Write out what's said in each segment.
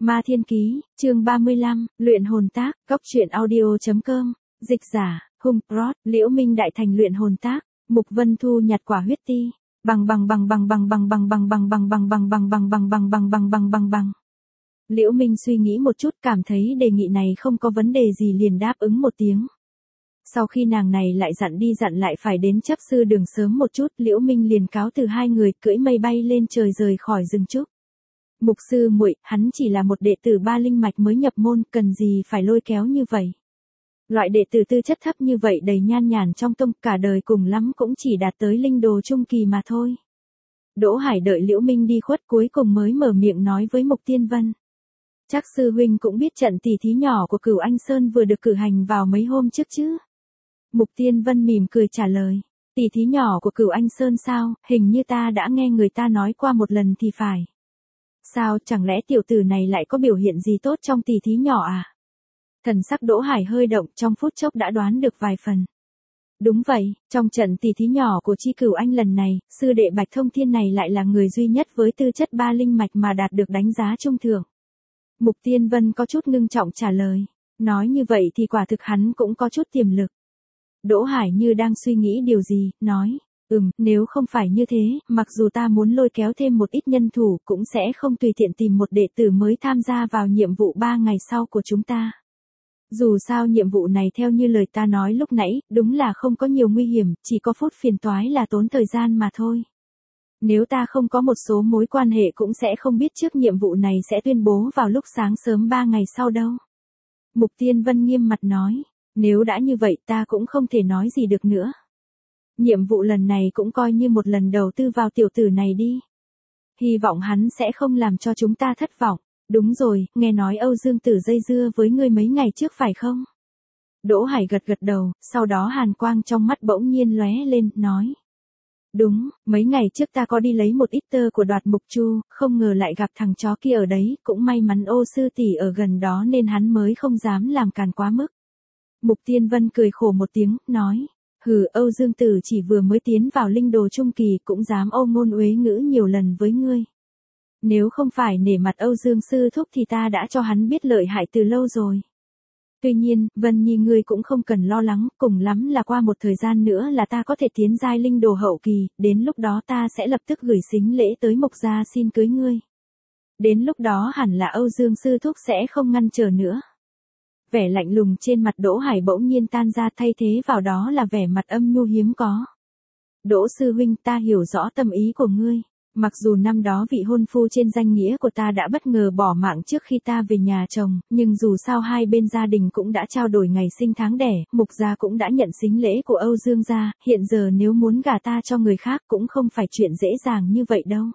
Ma Thiên Ký, chương 35, luyện hồn tác, góc truyện audio.com, dịch giả, Hung Prod, Liễu Minh đại thành luyện hồn tác, Mục Vân Thu nhặt quả huyết ti, bằng. Liễu Minh suy nghĩ một chút, cảm thấy đề nghị này không có vấn đề gì liền đáp ứng một tiếng. Sau khi nàng này lại dặn đi dặn lại phải đến chấp sư đường sớm một chút, Liễu Minh liền cáo từ hai người cưỡi mây bay lên trời rời khỏi rừng trúc. Mục sư muội, hắn chỉ là một đệ tử ba linh mạch mới nhập môn, cần gì phải lôi kéo như vậy. Loại đệ tử tư chất thấp như vậy đầy nhan nhản trong tông, cả đời cùng lắm cũng chỉ đạt tới linh đồ trung kỳ mà thôi. Đỗ Hải đợi Liễu Minh đi khuất cuối cùng mới mở miệng nói với Mục Tiên Vân. Chắc sư huynh cũng biết trận tỷ thí nhỏ của Cửu Anh Sơn vừa được cử hành vào mấy hôm trước chứ. Mục Tiên Vân mỉm cười trả lời. Tỷ thí nhỏ của Cửu Anh Sơn sao, hình như ta đã nghe người ta nói qua một lần thì phải. Sao, chẳng lẽ tiểu tử này lại có biểu hiện gì tốt trong tỷ thí nhỏ à? Thần sắc Đỗ Hải hơi động, trong phút chốc đã đoán được vài phần. Đúng vậy, trong trận tỷ thí nhỏ của Chi Cửu Anh lần này, sư đệ Bạch Thông Thiên này lại là người duy nhất với tư chất ba linh mạch mà đạt được đánh giá trung thượng. Mục Tiên Vân có chút ngưng trọng trả lời. Nói như vậy thì quả thực hắn cũng có chút tiềm lực. Đỗ Hải như đang suy nghĩ điều gì, nói. Nếu không phải như thế, mặc dù ta muốn lôi kéo thêm một ít nhân thủ, cũng sẽ không tùy tiện tìm một đệ tử mới tham gia vào nhiệm vụ 3 ngày sau của chúng ta. Dù sao nhiệm vụ này theo như lời ta nói lúc nãy, đúng là không có nhiều nguy hiểm, chỉ có phút phiền toái là tốn thời gian mà thôi. Nếu ta không có một số mối quan hệ cũng sẽ không biết trước nhiệm vụ này sẽ tuyên bố vào lúc sáng sớm 3 ngày sau đâu. Mục Tiên Vân nghiêm mặt nói, nếu đã như vậy ta cũng không thể nói gì được nữa. Nhiệm vụ lần này cũng coi như một lần đầu tư vào tiểu tử này đi. Hy vọng hắn sẽ không làm cho chúng ta thất vọng. Đúng rồi, nghe nói Âu Dương Tử dây dưa với ngươi mấy ngày trước phải không? Đỗ Hải gật gật đầu, sau đó hàn quang trong mắt bỗng nhiên lóe lên, nói. Đúng, mấy ngày trước ta có đi lấy một ít tơ của Đoạt Mục Chu, không ngờ lại gặp thằng chó kia ở đấy, cũng may mắn Ô sư tỷ ở gần đó nên hắn mới không dám làm càn quá mức. Mục Tiên Vân cười khổ một tiếng, nói. Âu Dương Tử chỉ vừa mới tiến vào linh đồ trung kỳ cũng dám âu ngôn uế ngữ nhiều lần với ngươi. Nếu không phải nể mặt Âu Dương sư thúc thì ta đã cho hắn biết lợi hại từ lâu rồi. Tuy nhiên, Vân Nhi ngươi cũng không cần lo lắng, cùng lắm là qua một thời gian nữa là ta có thể tiến giai linh đồ hậu kỳ, đến lúc đó ta sẽ lập tức gửi sính lễ tới Mục gia xin cưới ngươi. Đến lúc đó hẳn là Âu Dương sư thúc sẽ không ngăn trở nữa. Vẻ lạnh lùng trên mặt Đỗ Hải bỗng nhiên tan ra, thay thế vào đó là vẻ mặt âm nhu hiếm có. Đỗ sư huynh, ta hiểu rõ tâm ý của ngươi. Mặc dù năm đó vị hôn phu trên danh nghĩa của ta đã bất ngờ bỏ mạng trước khi ta về nhà chồng, nhưng dù sao hai bên gia đình cũng đã trao đổi ngày sinh tháng đẻ, Mục gia cũng đã nhận sính lễ của Âu Dương gia, hiện giờ nếu muốn gả ta cho người khác cũng không phải chuyện dễ dàng như vậy đâu.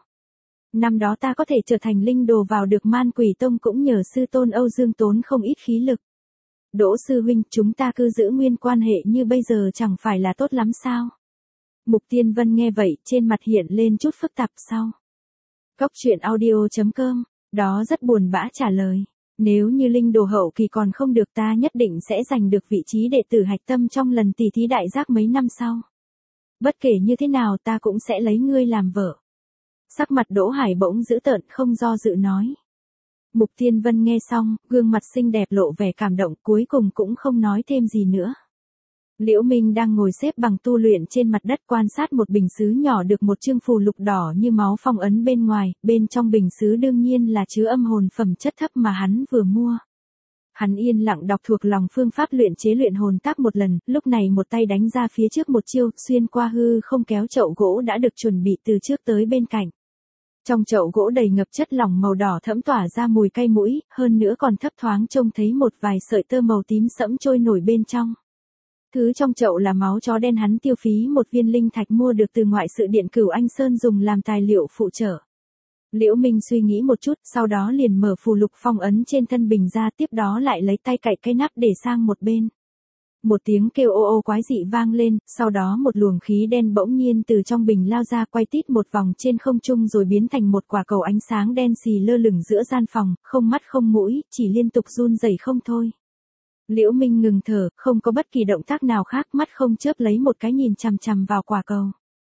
Năm đó ta có thể trở thành linh đồ vào được Man Quỷ Tông cũng nhờ sư tôn Âu Dương tốn không ít khí lực. Đỗ sư huynh, chúng ta cứ giữ nguyên quan hệ như bây giờ chẳng phải là tốt lắm sao? Mục Tiên Vân nghe vậy, trên mặt hiện lên chút phức tạp sau. Góc truyện audio.com, đó rất buồn bã trả lời. Nếu như linh đồ hậu kỳ còn không được ta nhất định sẽ giành được vị trí đệ tử hạch tâm trong lần tỷ thí đại giác mấy năm sau. Bất kể như thế nào ta cũng sẽ lấy ngươi làm vợ. Sắc mặt Đỗ Hải bỗng dữ tợn không do dự nói. Mục Tiên Vân nghe xong, gương mặt xinh đẹp lộ vẻ cảm động, cuối cùng cũng không nói thêm gì nữa. Liễu Minh đang ngồi xếp bằng tu luyện trên mặt đất quan sát một bình sứ nhỏ được một chương phù lục đỏ như máu phong ấn bên ngoài, bên trong bình sứ đương nhiên là chứa âm hồn phẩm chất thấp mà hắn vừa mua. Hắn yên lặng đọc thuộc lòng phương pháp luyện chế luyện hồn tác một lần, lúc này một tay đánh ra phía trước một chiêu, xuyên qua hư không kéo chậu gỗ đã được chuẩn bị từ trước tới bên cạnh. Trong chậu gỗ đầy ngập chất lỏng màu đỏ thẫm tỏa ra mùi cay mũi, hơn nữa còn thấp thoáng trông thấy một vài sợi tơ màu tím sẫm trôi nổi bên trong. Thứ trong chậu là máu chó đen, hắn tiêu phí một viên linh thạch mua được từ ngoại sự điện Cửu Anh Sơn dùng làm tài liệu phụ trợ. Liễu Minh suy nghĩ một chút, sau đó liền mở phù lục phong ấn trên thân bình ra, tiếp đó lại lấy tay cạy cái nắp để sang một bên. Một tiếng kêu ô ô quái dị vang lên, sau đó một luồng khí đen bỗng nhiên từ trong bình lao ra, quay tít một vòng trên không trung rồi biến thành một quả cầu ánh sáng đen xì lơ lửng giữa gian phòng, không mắt không mũi, chỉ liên tục run rẩy không thôi. Liễu Minh ngừng thở, không có bất kỳ động tác nào khác, mắt không chớp lấy một cái nhìn chằm chằm vào quả cầu.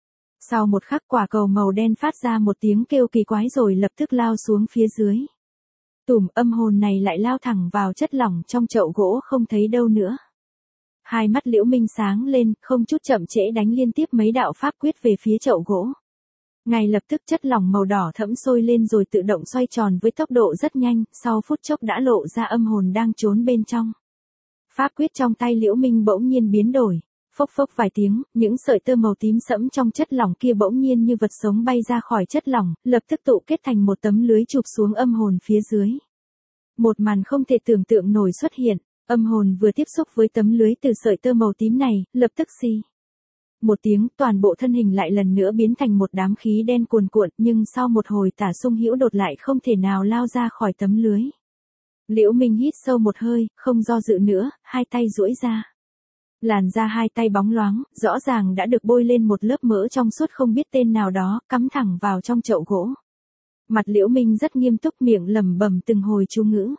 Sau một khắc quả cầu màu đen phát ra một tiếng kêu kỳ quái rồi lập tức lao xuống phía dưới. âm hồn này lại lao thẳng vào chất lỏng trong chậu gỗ không thấy đâu nữa. Hai mắt Liễu Minh sáng lên, không chút chậm trễ đánh liên tiếp mấy đạo pháp quyết về phía chậu gỗ. Ngay lập tức chất lỏng màu đỏ thẫm sôi lên rồi tự động xoay tròn với tốc độ rất nhanh, sau phút chốc đã lộ ra âm hồn đang trốn bên trong. Pháp quyết trong tay Liễu Minh bỗng nhiên biến đổi. Phốc phốc vài tiếng, những sợi tơ màu tím sẫm trong chất lỏng kia bỗng nhiên như vật sống bay ra khỏi chất lỏng, lập tức tụ kết thành một tấm lưới chụp xuống âm hồn phía dưới. Một màn không thể tưởng tượng nổi xuất hiện, âm hồn vừa tiếp xúc với tấm lưới từ sợi tơ màu tím này, lập tức xì. Một tiếng, toàn bộ thân hình lại lần nữa biến thành một đám khí đen cuồn cuộn, nhưng sau một hồi tả sung hữu đột lại không thể nào lao ra khỏi tấm lưới. Liễu Minh hít sâu một hơi, không do dự nữa, hai tay duỗi ra. Làn da hai tay bóng loáng, rõ ràng đã được bôi lên một lớp mỡ trong suốt không biết tên nào đó, cắm thẳng vào trong chậu gỗ. Mặt Liễu Minh rất nghiêm túc, miệng lẩm bẩm từng hồi chú ngữ.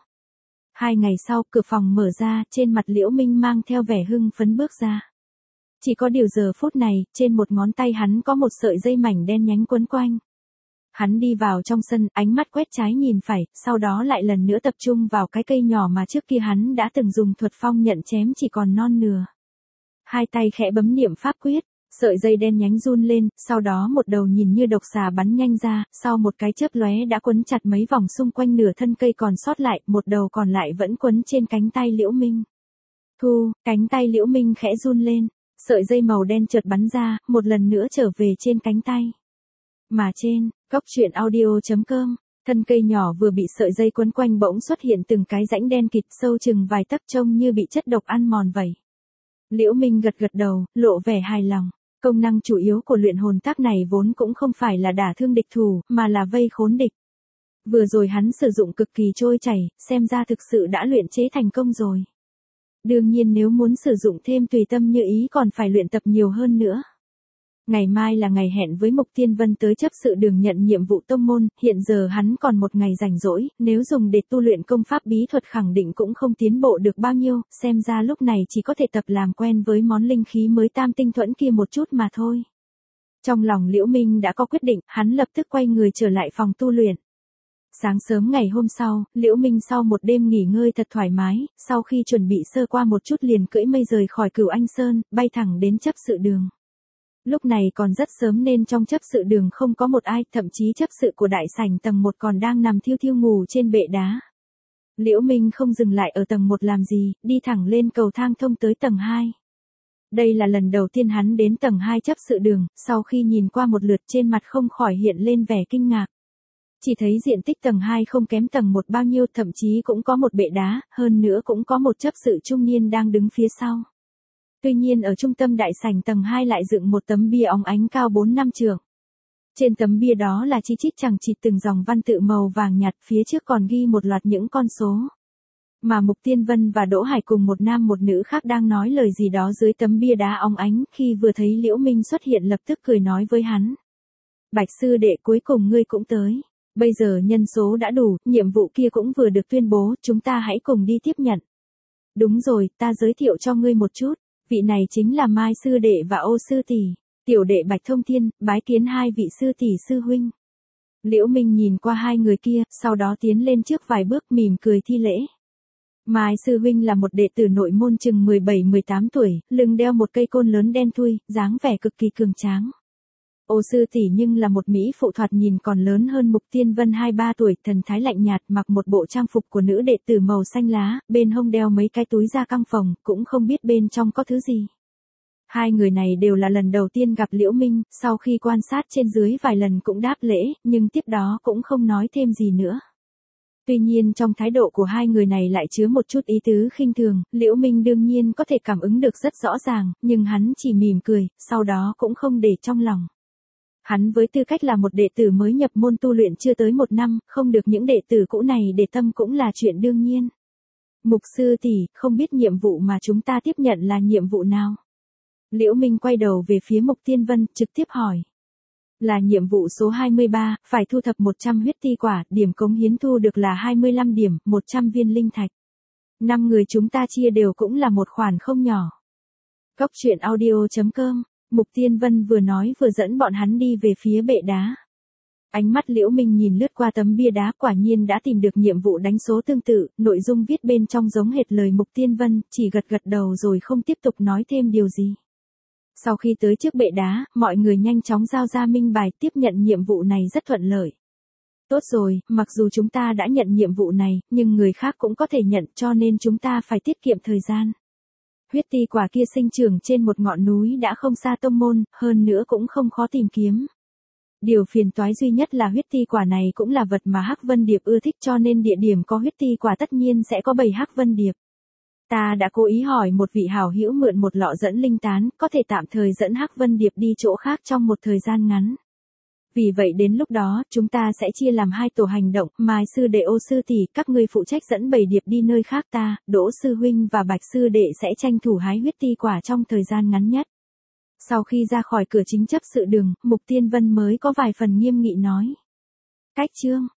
2 ngày sau, cửa phòng mở ra, trên mặt Liễu Minh mang theo vẻ hưng phấn bước ra. Chỉ có điều giờ phút này, trên một ngón tay hắn có một sợi dây mảnh đen nhánh quấn quanh. Hắn đi vào trong sân, ánh mắt quét trái nhìn phải, sau đó lại lần nữa tập trung vào cái cây nhỏ mà trước kia hắn đã từng dùng thuật phong nhận chém chỉ còn non nửa. Hai tay khẽ bấm niệm pháp quyết, sợi dây đen nhánh run lên, sau đó một đầu nhìn như độc xà bắn nhanh ra, sau một cái chớp lóe đã quấn chặt mấy vòng xung quanh nửa thân cây còn sót lại, một đầu còn lại vẫn quấn trên cánh tay Liễu Minh. Thu, cánh tay Liễu Minh khẽ run lên, sợi dây màu đen chợt bắn ra, một lần nữa trở về trên cánh tay. Mà trên, góc truyện audio.com, thân cây nhỏ vừa bị sợi dây quấn quanh bỗng xuất hiện từng cái rãnh đen kịt sâu chừng vài tấc trông như bị chất độc ăn mòn vậy. Liễu Minh gật gật đầu, lộ vẻ hài lòng. Công năng chủ yếu của luyện hồn tác này vốn cũng không phải là đả thương địch thủ, mà là vây khốn địch. Vừa rồi hắn sử dụng cực kỳ trôi chảy, xem ra thực sự đã luyện chế thành công rồi. Đương nhiên nếu muốn sử dụng thêm tùy tâm như ý còn phải luyện tập nhiều hơn nữa. Ngày mai là ngày hẹn với Mục Tiên Vân tới chấp sự đường nhận nhiệm vụ tông môn, hiện giờ hắn còn một ngày rảnh rỗi, nếu dùng để tu luyện công pháp bí thuật khẳng định cũng không tiến bộ được bao nhiêu, xem ra lúc này chỉ có thể tập làm quen với món linh khí mới tam tinh thuẫn kia một chút mà thôi. Trong lòng Liễu Minh đã có quyết định, hắn lập tức quay người trở lại phòng tu luyện. Sáng sớm ngày hôm sau, Liễu Minh sau một đêm nghỉ ngơi thật thoải mái, sau khi chuẩn bị sơ qua một chút liền cưỡi mây rời khỏi Cửu Anh Sơn, bay thẳng đến chấp sự đường. Lúc này còn rất sớm nên trong chấp sự đường không có một ai, thậm chí chấp sự của đại sảnh tầng 1 còn đang nằm thiêu thiêu ngủ trên bệ đá. Liễu Minh không dừng lại ở tầng 1 làm gì, đi thẳng lên cầu thang thông tới tầng 2. Đây là lần đầu tiên hắn đến tầng 2 chấp sự đường, sau khi nhìn qua một lượt trên mặt không khỏi hiện lên vẻ kinh ngạc. Chỉ thấy diện tích tầng 2 không kém tầng 1 bao nhiêu, thậm chí cũng có một bệ đá, hơn nữa cũng có một chấp sự trung niên đang đứng phía sau. Tuy nhiên ở trung tâm đại sảnh tầng 2 lại dựng một tấm bia óng ánh cao 4-5 trượng. Trên tấm bia đó là chi chít chằng chịt từng dòng văn tự màu vàng nhạt, phía trước còn ghi một loạt những con số. Mà Mục Tiên Vân và Đỗ Hải cùng một nam một nữ khác đang nói lời gì đó dưới tấm bia đá óng ánh, khi vừa thấy Liễu Minh xuất hiện lập tức cười nói với hắn. Bạch sư đệ, cuối cùng ngươi cũng tới. Bây giờ nhân số đã đủ, nhiệm vụ kia cũng vừa được tuyên bố, chúng ta hãy cùng đi tiếp nhận. Đúng rồi, ta giới thiệu cho ngươi một chút. Vị này chính là Mai sư đệ và Ô sư tỷ, tiểu đệ Bạch Thông Thiên, bái kiến hai vị sư tỷ sư huynh. Liễu Minh nhìn qua hai người kia, sau đó tiến lên trước vài bước mỉm cười thi lễ. Mai sư huynh là một đệ tử nội môn chừng 17-18 tuổi, lưng đeo một cây côn lớn đen thui, dáng vẻ cực kỳ cường tráng. Ô sư tỷ nhưng là một mỹ phụ thoạt nhìn còn lớn hơn Mục Tiên Vân 2-3 tuổi, thần thái lạnh nhạt, mặc một bộ trang phục của nữ đệ tử màu xanh lá, bên hông đeo mấy cái túi da căng phồng, cũng không biết bên trong có thứ gì. Hai người này đều là lần đầu tiên gặp Liễu Minh, sau khi quan sát trên dưới vài lần cũng đáp lễ, nhưng tiếp đó cũng không nói thêm gì nữa. Tuy nhiên trong thái độ của hai người này lại chứa một chút ý tứ khinh thường, Liễu Minh đương nhiên có thể cảm ứng được rất rõ ràng, nhưng hắn chỉ mỉm cười, sau đó cũng không để trong lòng. Hắn với tư cách là một đệ tử mới nhập môn tu luyện chưa tới 1 năm, không được những đệ tử cũ này để tâm cũng là chuyện đương nhiên. Mục sư tỷ, không biết nhiệm vụ mà chúng ta tiếp nhận là nhiệm vụ nào? Liễu Minh quay đầu về phía Mục Tiên Vân, trực tiếp hỏi. Là nhiệm vụ số 23, phải thu thập 100 huyết ti quả, điểm cống hiến thu được là 25 điểm, 100 viên linh thạch. 5 người chúng ta chia đều cũng là một khoản không nhỏ. Góc truyện audio.com, Mục Tiên Vân vừa nói vừa dẫn bọn hắn đi về phía bệ đá. Ánh mắt Liễu Minh nhìn lướt qua tấm bia đá, quả nhiên đã tìm được nhiệm vụ đánh số tương tự, nội dung viết bên trong giống hệt lời Mục Tiên Vân, chỉ gật gật đầu rồi không tiếp tục nói thêm điều gì. Sau khi tới trước bệ đá, mọi người nhanh chóng giao ra minh bài, tiếp nhận nhiệm vụ này rất thuận lợi. Tốt rồi, mặc dù chúng ta đã nhận nhiệm vụ này, nhưng người khác cũng có thể nhận, cho nên chúng ta phải tiết kiệm thời gian. Huyết ti quả kia sinh trưởng trên một ngọn núi đã không xa tông môn, hơn nữa cũng không khó tìm kiếm. Điều phiền toái duy nhất là huyết ti quả này cũng là vật mà Hắc Vân Điệp ưa thích, cho nên địa điểm có huyết ti quả tất nhiên sẽ có bầy Hắc Vân Điệp. Ta đã cố ý hỏi một vị hảo hữu mượn một lọ dẫn linh tán, có thể tạm thời dẫn Hắc Vân Điệp đi chỗ khác trong một thời gian ngắn. Vì vậy đến lúc đó, chúng ta sẽ chia làm 2 tổ hành động, Mai sư đệ, Ô sư tỷ, các ngươi phụ trách dẫn bầy điệp đi nơi khác, ta, Đỗ sư huynh và Bạch sư đệ sẽ tranh thủ hái huyết ti quả trong thời gian ngắn nhất. Sau khi ra khỏi cửa chính chấp sự đường, Mục Tiên Vân mới có vài phần nghiêm nghị nói. Cách chương